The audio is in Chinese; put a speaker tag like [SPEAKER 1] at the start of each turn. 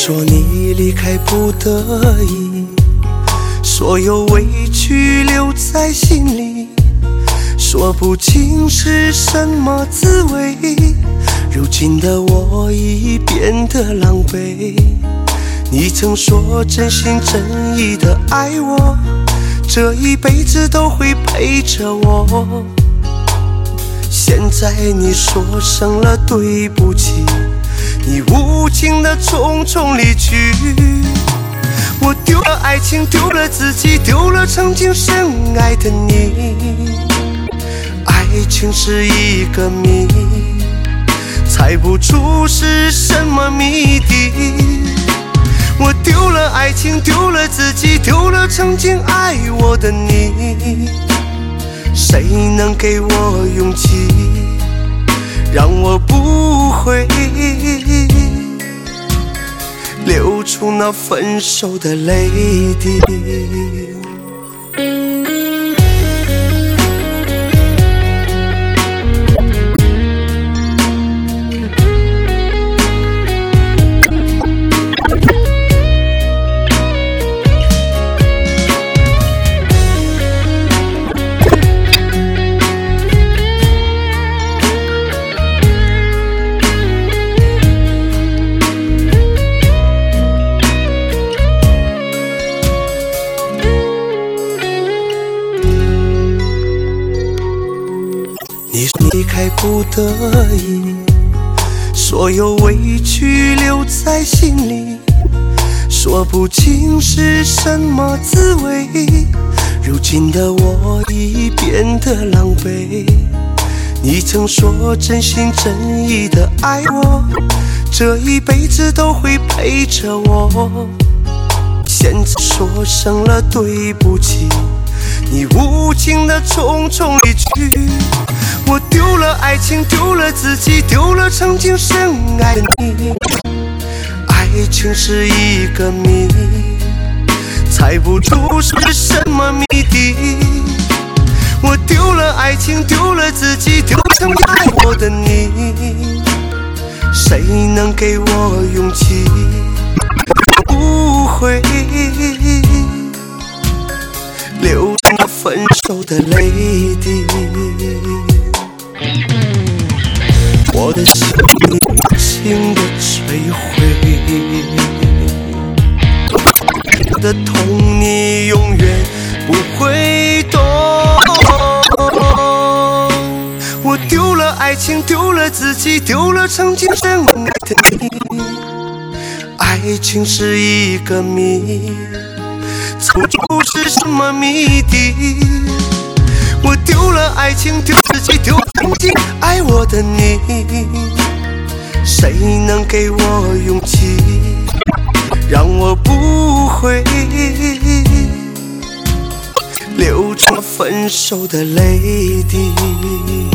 [SPEAKER 1] 说你离开不得已，所有委屈留在心里，说不清是什么滋味。如今的我已变得狼狈，你曾说真心真意的爱我，这一辈子都会陪着我。现在你说声了对不起，你无情的匆匆离去。我丢了爱情，丢了自己，丢了曾经深爱的你。爱情是一个谜，猜不出是什么谜底。我丢了爱情，丢了自己，丢了曾经爱我的你。谁能给我勇气，让我不会流出那分手的泪滴？你离开不得已，所有委屈留在心里，说不清是什么滋味。如今的我已变得狼狈，你曾说真心真意的爱我，这一辈子都会陪着我。现在说声了对不起，你无情的匆匆离去。我丢了爱情，丢了自己，丢了曾经深爱的你。爱情是一个谜，猜不出是什么谜底。我丢了爱情，丢了自己，丢了曾经爱我的你。谁能给我勇气，我不会流出分手的泪滴。我的心无情的摧毁，我的痛你永远不会懂。我丢了爱情，丢了自己，丢了曾经深爱的你。爱情是一个谜，猜不出是什么谜底。我丢了爱情，丢自己，丢曾经爱我的你。谁能给我勇气，让我不会流出分手的泪滴？